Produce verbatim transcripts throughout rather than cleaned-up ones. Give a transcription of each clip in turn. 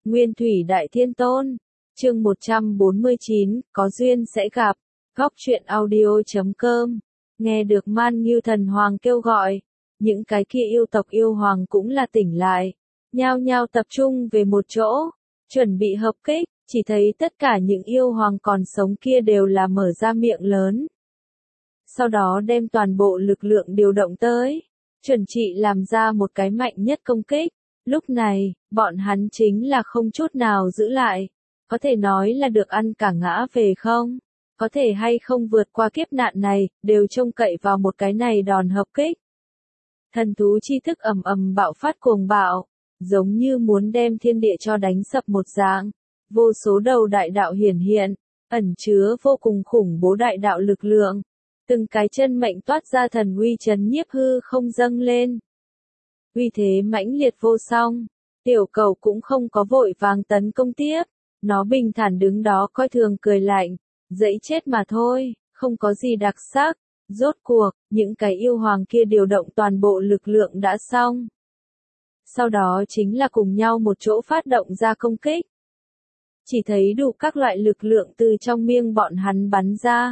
Nguyên thủy đại thiên tôn. Chương một trăm bốn mươi chín, có duyên sẽ gặp. Góc truyện audio chấm com. Nghe được Man Ngưu Thần Hoàng kêu gọi, những cái kia yêu tộc yêu hoàng cũng là tỉnh lại, nhao nhao tập trung về một chỗ, chuẩn bị hợp kích, chỉ thấy tất cả những yêu hoàng còn sống kia đều là mở ra miệng lớn. Sau đó đem toàn bộ lực lượng điều động tới, chuẩn trị làm ra một cái mạnh nhất công kích. Lúc này, bọn hắn chính là không chút nào giữ lại, có thể nói là được ăn cả ngã về không? Có thể hay không vượt qua kiếp nạn này, đều trông cậy vào một cái này đòn hợp kích. Thần thú chi thức ầm ầm bạo phát cuồng bạo, giống như muốn đem thiên địa cho đánh sập một dạng. Vô số đầu đại đạo hiển hiện, ẩn chứa vô cùng khủng bố đại đạo lực lượng. Từng cái chân mệnh toát ra thần uy chấn nhiếp hư không dâng lên. Uy thế mãnh liệt vô song, tiểu cầu cũng không có vội vàng tấn công tiếp, nó bình thản đứng đó coi thường cười lạnh, dẫy chết mà thôi, không có gì đặc sắc. Rốt cuộc, những cái yêu hoàng kia điều động toàn bộ lực lượng đã xong. Sau đó chính là cùng nhau một chỗ phát động ra công kích. Chỉ thấy đủ các loại lực lượng từ trong miệng bọn hắn bắn ra.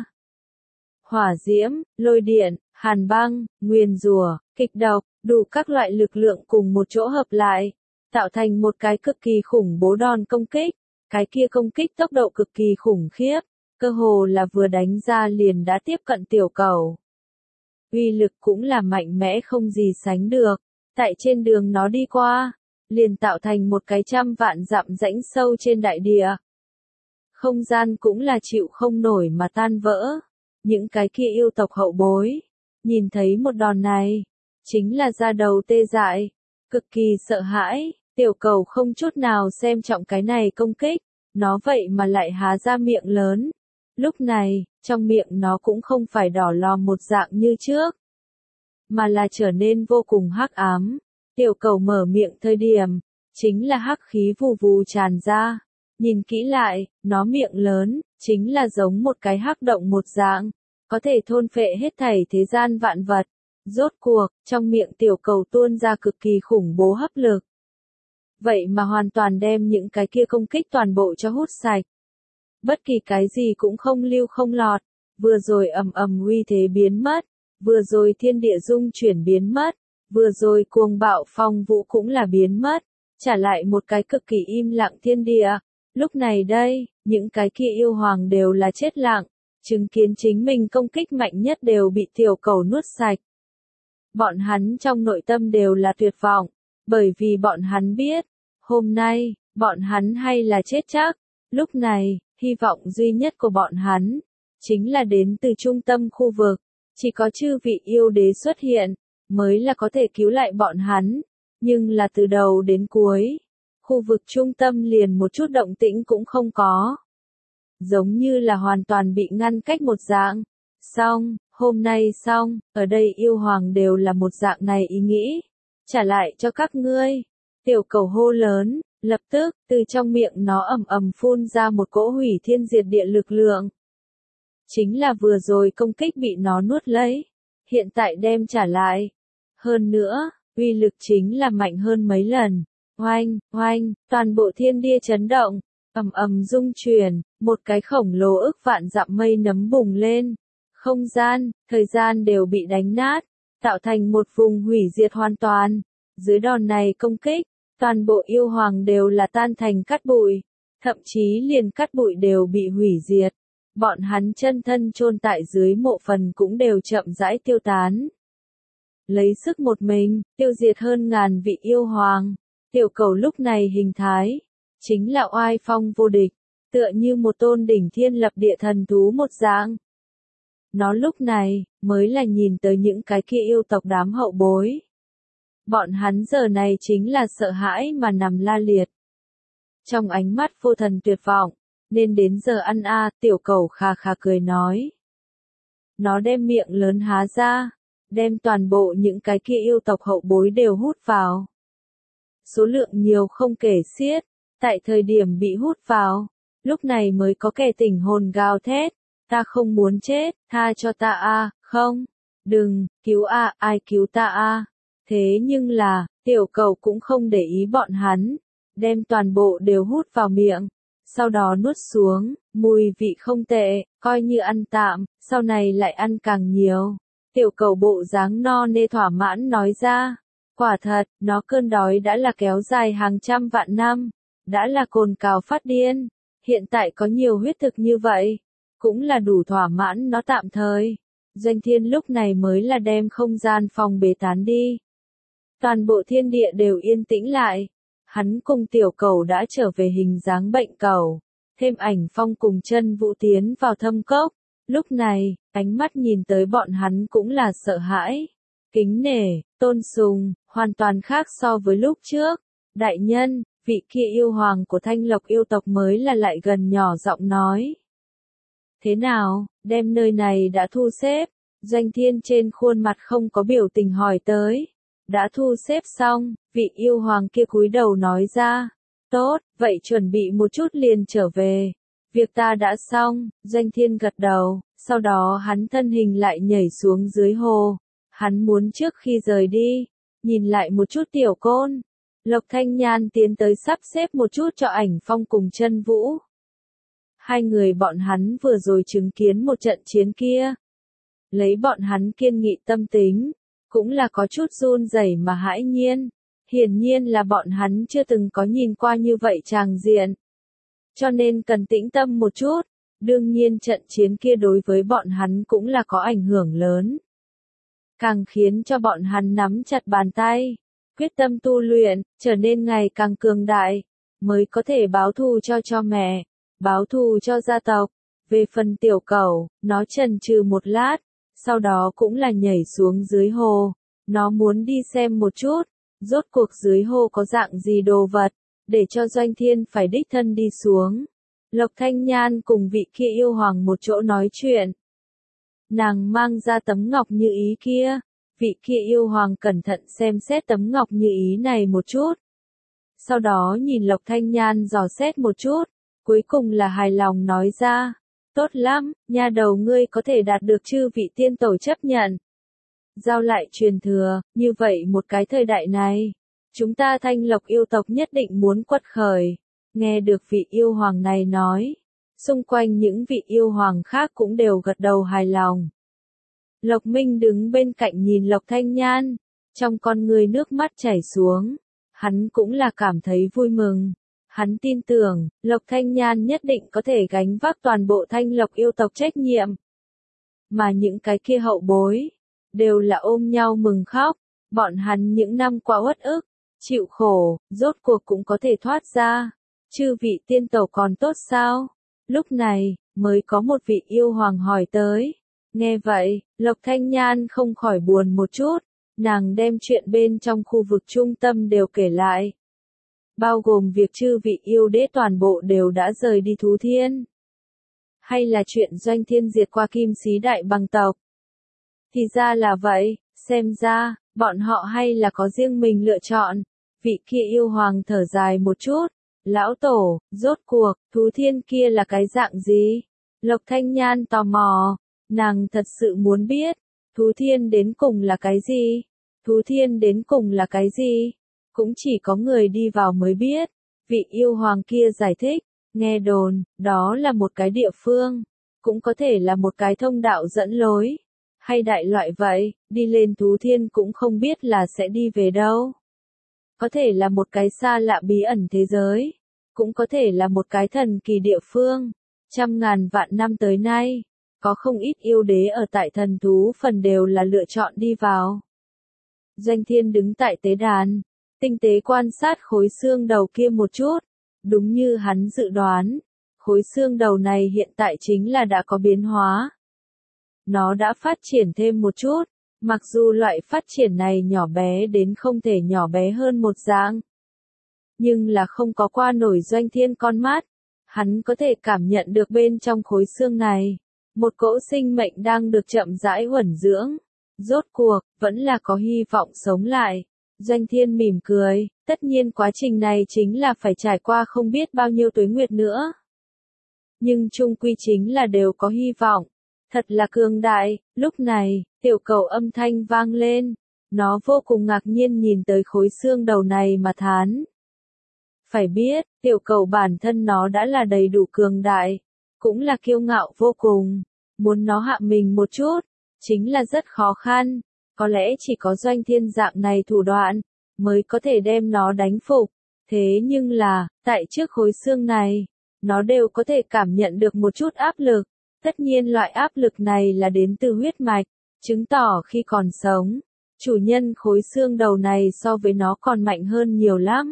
Hỏa diễm, lôi điện, hàn băng, nguyền rủa, kịch độc, đủ các loại lực lượng cùng một chỗ hợp lại, tạo thành một cái cực kỳ khủng bố đòn công kích. Cái kia công kích tốc độ cực kỳ khủng khiếp, cơ hồ là vừa đánh ra liền đã tiếp cận tiểu cầu. Uy lực cũng là mạnh mẽ không gì sánh được, tại trên đường nó đi qua, liền tạo thành một cái trăm vạn dặm rãnh sâu trên đại địa. Không gian cũng là chịu không nổi mà tan vỡ. Những cái kia yêu tộc hậu bối, nhìn thấy một đòn này, chính là da đầu tê dại, cực kỳ sợ hãi. Tiểu cầu không chút nào xem trọng cái này công kích, nó vậy mà lại há ra miệng lớn. Lúc này, trong miệng nó cũng không phải đỏ lòm một dạng như trước, mà là trở nên vô cùng hắc ám. Tiểu cầu mở miệng thời điểm, chính là hắc khí vù vù tràn ra. Nhìn kỹ lại, nó miệng lớn, chính là giống một cái hắc động một dạng, có thể thôn phệ hết thảy thế gian vạn vật. Rốt cuộc, trong miệng tiểu cầu tuôn ra cực kỳ khủng bố hấp lực. Vậy mà hoàn toàn đem những cái kia công kích toàn bộ cho hút sạch. Bất kỳ cái gì cũng không lưu không lọt, vừa rồi ầm ầm uy thế biến mất, vừa rồi thiên địa dung chuyển biến mất, vừa rồi cuồng bạo phong vũ cũng là biến mất, trả lại một cái cực kỳ im lặng thiên địa. Lúc này đây, những cái kia yêu hoàng đều là chết lặng, chứng kiến chính mình công kích mạnh nhất đều bị tiểu cầu nuốt sạch. Bọn hắn trong nội tâm đều là tuyệt vọng, bởi vì bọn hắn biết, hôm nay, bọn hắn hay là chết chắc. Lúc này, hy vọng duy nhất của bọn hắn, chính là đến từ trung tâm khu vực, chỉ có chư vị yêu đế xuất hiện, mới là có thể cứu lại bọn hắn, nhưng là từ đầu đến cuối, khu vực trung tâm liền một chút động tĩnh cũng không có. Giống như là hoàn toàn bị ngăn cách một dạng. Xong, hôm nay xong, ở đây yêu hoàng đều là một dạng này ý nghĩ. Trả lại cho các ngươi. Tiểu cầu hô lớn, lập tức, từ trong miệng nó ầm ầm phun ra một cỗ hủy thiên diệt địa lực lượng. Chính là vừa rồi công kích bị nó nuốt lấy, hiện tại đem trả lại. Hơn nữa, uy lực chính là mạnh hơn mấy lần. Oanh, oanh, toàn bộ thiên địa chấn động, ầm ầm rung chuyển, một cái khổng lồ ức vạn dặm mây nấm bùng lên. Không gian, thời gian đều bị đánh nát, tạo thành một vùng hủy diệt hoàn toàn. Dưới đòn này công kích, toàn bộ yêu hoàng đều là tan thành cát bụi, thậm chí liền cát bụi đều bị hủy diệt. Bọn hắn chân thân chôn tại dưới mộ phần cũng đều chậm rãi tiêu tán. Lấy sức một mình, tiêu diệt hơn ngàn vị yêu hoàng. Tiểu cầu lúc này hình thái, chính là oai phong vô địch, tựa như một tôn đỉnh thiên lập địa thần thú một dạng. Nó lúc này, mới là nhìn tới những cái kia yêu tộc đám hậu bối. Bọn hắn giờ này chính là sợ hãi mà nằm la liệt. Trong ánh mắt vô thần tuyệt vọng, nên đến giờ ăn a, à, tiểu cầu khà khà cười nói. Nó đem miệng lớn há ra, đem toàn bộ những cái kia yêu tộc hậu bối đều hút vào. Số lượng nhiều không kể xiết, tại thời điểm bị hút vào, lúc này mới có kẻ tỉnh hồn gào thét, ta không muốn chết, tha cho ta a, không, đừng, cứu a, ai cứu ta a. Thế nhưng là, tiểu cầu cũng không để ý bọn hắn, đem toàn bộ đều hút vào miệng, sau đó nuốt xuống, mùi vị không tệ, coi như ăn tạm, sau này lại ăn càng nhiều. Tiểu cầu bộ dáng no nê thỏa mãn nói ra, quả thật, nó cơn đói đã là kéo dài hàng trăm vạn năm, đã là cồn cào phát điên, hiện tại có nhiều huyết thực như vậy, cũng là đủ thỏa mãn nó tạm thời. Doanh Thiên lúc này mới là đem không gian phòng bế tán đi. Toàn bộ thiên địa đều yên tĩnh lại. Hắn cùng tiểu cầu đã trở về hình dáng bệnh cầu. Thêm ảnh phong cùng chân vũ tiến vào thâm cốc. Lúc này, ánh mắt nhìn tới bọn hắn cũng là sợ hãi. Kính nể, tôn sùng, hoàn toàn khác so với lúc trước. Đại nhân, vị kia yêu hoàng của Thanh Lộc yêu tộc mới là lại gần nhỏ giọng nói. Thế nào, đem nơi này đã thu xếp? Doanh Thiên trên khuôn mặt không có biểu tình hỏi tới. Đã thu xếp xong, vị yêu hoàng kia cúi đầu nói ra. Tốt, vậy chuẩn bị một chút liền trở về. Việc ta đã xong, Doanh Thiên gật đầu, sau đó hắn thân hình lại nhảy xuống dưới hồ. Hắn muốn trước khi rời đi, nhìn lại một chút tiểu côn. Lộc Thanh Nhan tiến tới sắp xếp một chút cho ảnh phong cùng chân vũ. Hai người bọn hắn vừa rồi chứng kiến một trận chiến kia. Lấy bọn hắn kiên nghị tâm tính, cũng là có chút run rẩy mà hãi nhiên. Hiển nhiên là bọn hắn chưa từng có nhìn qua như vậy tràng diện. Cho nên cần tĩnh tâm một chút, đương nhiên trận chiến kia đối với bọn hắn cũng là có ảnh hưởng lớn. Càng khiến cho bọn hắn nắm chặt bàn tay, quyết tâm tu luyện, trở nên ngày càng cường đại, mới có thể báo thù cho cho mẹ, báo thù cho gia tộc. Về phần tiểu cẩu, nó chần chừ một lát, sau đó cũng là nhảy xuống dưới hồ. Nó muốn đi xem một chút, rốt cuộc dưới hồ có dạng gì đồ vật, để cho Doanh Thiên phải đích thân đi xuống. Lộc Thanh Nhan cùng vị kia yêu hoàng một chỗ nói chuyện. Nàng mang ra tấm ngọc như ý kia, vị kia yêu hoàng cẩn thận xem xét tấm ngọc như ý này một chút. Sau đó nhìn Lộc Thanh Nhan dò xét một chút, cuối cùng là hài lòng nói ra. Tốt lắm, nha đầu ngươi có thể đạt được chư vị tiên tổ chấp nhận. Giao lại truyền thừa, như vậy một cái thời đại này, chúng ta Thanh Lộc yêu tộc nhất định muốn quật khởi. Nghe được vị yêu hoàng này nói, xung quanh những vị yêu hoàng khác cũng đều gật đầu hài lòng. Lộc Minh đứng bên cạnh nhìn Lộc Thanh Nhan, trong con người nước mắt chảy xuống, hắn cũng là cảm thấy vui mừng. Hắn tin tưởng, Lộc Thanh Nhan nhất định có thể gánh vác toàn bộ Thanh Lộc yêu tộc trách nhiệm. Mà những cái kia hậu bối, đều là ôm nhau mừng khóc, bọn hắn những năm qua uất ức, chịu khổ, rốt cuộc cũng có thể thoát ra. Chư vị tiên tổ còn tốt sao? Lúc này, mới có một vị yêu hoàng hỏi tới. Nghe vậy, Lộc Thanh Nhan không khỏi buồn một chút, nàng đem chuyện bên trong khu vực trung tâm đều kể lại. Bao gồm việc chư vị yêu đế toàn bộ đều đã rời đi Thú Thiên. Hay là chuyện Doanh Thiên diệt qua Kim Sĩ Đại Bằng tộc. Thì ra là vậy, xem ra, bọn họ hay là có riêng mình lựa chọn. Vị kia yêu hoàng thở dài một chút. Lão tổ, rốt cuộc, Thú Thiên kia là cái dạng gì? Lộc Thanh Nhan tò mò, nàng thật sự muốn biết, Thú Thiên đến cùng là cái gì? Thú Thiên đến cùng là cái gì? Cũng chỉ có người đi vào mới biết. Vị yêu hoàng kia giải thích, nghe đồn, đó là một cái địa phương, cũng có thể là một cái thông đạo dẫn lối, hay đại loại vậy, đi lên Thú Thiên cũng không biết là sẽ đi về đâu. Có thể là một cái xa lạ bí ẩn thế giới, cũng có thể là một cái thần kỳ địa phương. Trăm ngàn vạn năm tới nay, có không ít yêu đế ở tại thần thú phần đều là lựa chọn đi vào. Doanh Thiên đứng tại tế đàn, tinh tế quan sát khối xương đầu kia một chút, đúng như hắn dự đoán, khối xương đầu này hiện tại chính là đã có biến hóa. Nó đã phát triển thêm một chút, mặc dù loại phát triển này nhỏ bé đến không thể nhỏ bé hơn một dạng. Nhưng là không có qua nổi Doanh Thiên con mắt, hắn có thể cảm nhận được bên trong khối xương này, một cỗ sinh mệnh đang được chậm rãi huẩn dưỡng. Rốt cuộc, vẫn là có hy vọng sống lại. Doanh Thiên mỉm cười, tất nhiên quá trình này chính là phải trải qua không biết bao nhiêu tuế nguyệt nữa. Nhưng chung quy chính là đều có hy vọng. Thật là cường đại. Lúc này, tiểu cầu âm thanh vang lên. Nó vô cùng ngạc nhiên nhìn tới khối xương đầu này mà thán. Phải biết, tiểu cầu bản thân nó đã là đầy đủ cường đại, cũng là kiêu ngạo vô cùng, muốn nó hạ mình một chút, chính là rất khó khăn, có lẽ chỉ có Doanh Thiên dạng này thủ đoạn, mới có thể đem nó đánh phục, thế nhưng là, tại trước khối xương này, nó đều có thể cảm nhận được một chút áp lực, tất nhiên loại áp lực này là đến từ huyết mạch, chứng tỏ khi còn sống, chủ nhân khối xương đầu này so với nó còn mạnh hơn nhiều lắm.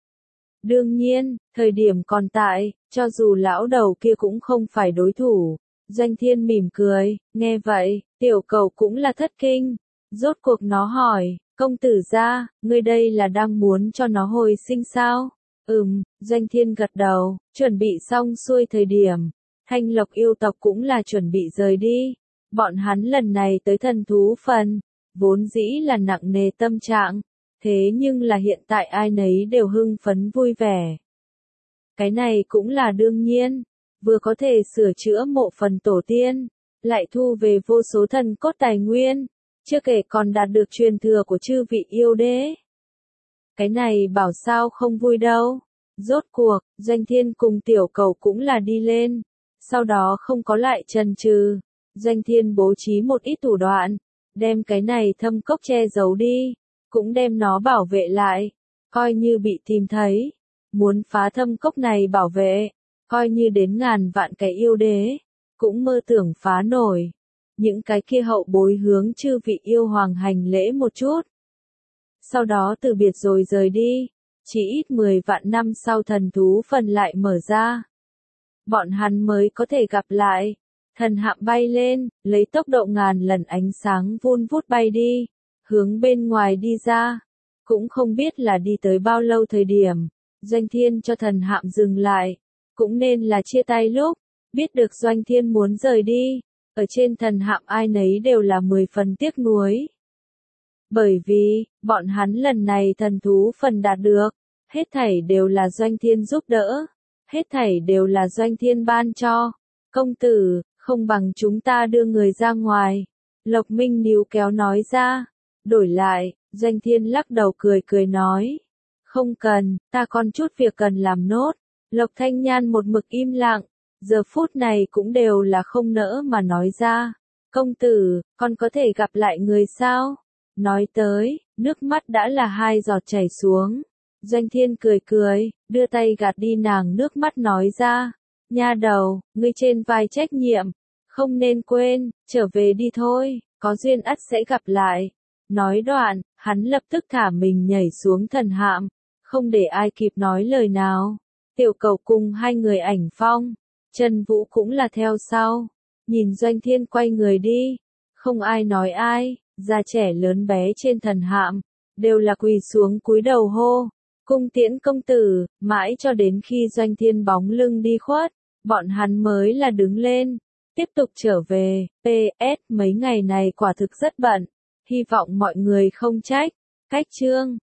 Đương nhiên, thời điểm còn tại, cho dù lão đầu kia cũng không phải đối thủ. Doanh Thiên mỉm cười, nghe vậy, tiểu cầu cũng là thất kinh. Rốt cuộc nó hỏi, công tử gia, ngươi đây là đang muốn cho nó hồi sinh sao? Ừm, Doanh Thiên gật đầu, chuẩn bị xong xuôi thời điểm. Thanh Lộc yêu tộc cũng là chuẩn bị rời đi. Bọn hắn lần này tới thần thú phần, vốn dĩ là nặng nề tâm trạng. Thế nhưng là hiện tại ai nấy đều hưng phấn vui vẻ. Cái này cũng là đương nhiên, vừa có thể sửa chữa mộ phần tổ tiên, lại thu về vô số thần cốt tài nguyên, chưa kể còn đạt được truyền thừa của chư vị yêu đế. Cái này bảo sao không vui đâu. Rốt cuộc, Doanh Thiên cùng tiểu cầu cũng là đi lên, sau đó không có lại chần chừ, Doanh Thiên bố trí một ít thủ đoạn, đem cái này thâm cốc che giấu đi. Cũng đem nó bảo vệ lại, coi như bị tìm thấy, muốn phá thâm cốc này bảo vệ, coi như đến ngàn vạn cái yêu đế, cũng mơ tưởng phá nổi. Những cái kia hậu bối hướng chư vị yêu hoàng hành lễ một chút. Sau đó từ biệt rồi rời đi, chỉ ít mười vạn năm sau thần thú phần lại mở ra. Bọn hắn mới có thể gặp lại, thần hạm bay lên, lấy tốc độ ngàn lần ánh sáng vun vút bay đi. Hướng bên ngoài đi ra, cũng không biết là đi tới bao lâu thời điểm, Doanh Thiên cho thần hạm dừng lại, cũng nên là chia tay lúc, biết được Doanh Thiên muốn rời đi, ở trên thần hạm ai nấy đều là mười phần tiếc nuối. Bởi vì, bọn hắn lần này thần thú phần đạt được, hết thảy đều là Doanh Thiên giúp đỡ, hết thảy đều là Doanh Thiên ban cho, công tử, không bằng chúng ta đưa người ra ngoài, Lộc Minh níu kéo nói ra. Đổi lại, Doanh Thiên lắc đầu cười cười nói. Không cần, ta còn chút việc cần làm nốt. Lộc Thanh Nhan một mực im lặng, giờ phút này cũng đều là không nỡ mà nói ra. Công tử, con có thể gặp lại người sao? Nói tới, nước mắt đã là hai giọt chảy xuống. Doanh Thiên cười cười, đưa tay gạt đi nàng nước mắt nói ra. Nha đầu, ngươi trên vai trách nhiệm, không nên quên, trở về đi thôi, có duyên ắt sẽ gặp lại. Nói đoạn, hắn lập tức thả mình nhảy xuống thần hạm, không để ai kịp nói lời nào. Tiểu cầu cùng hai người ảnh phong, Trần Vũ cũng là theo sau. Nhìn Doanh Thiên quay người đi, không ai nói ai, già trẻ lớn bé trên thần hạm, đều là quỳ xuống cúi đầu hô. Cung tiễn công tử, mãi cho đến khi Doanh Thiên bóng lưng đi khuất, bọn hắn mới là đứng lên, tiếp tục trở về. pê ét mấy ngày này quả thực rất bận. Hy vọng mọi người không trách. Cách chương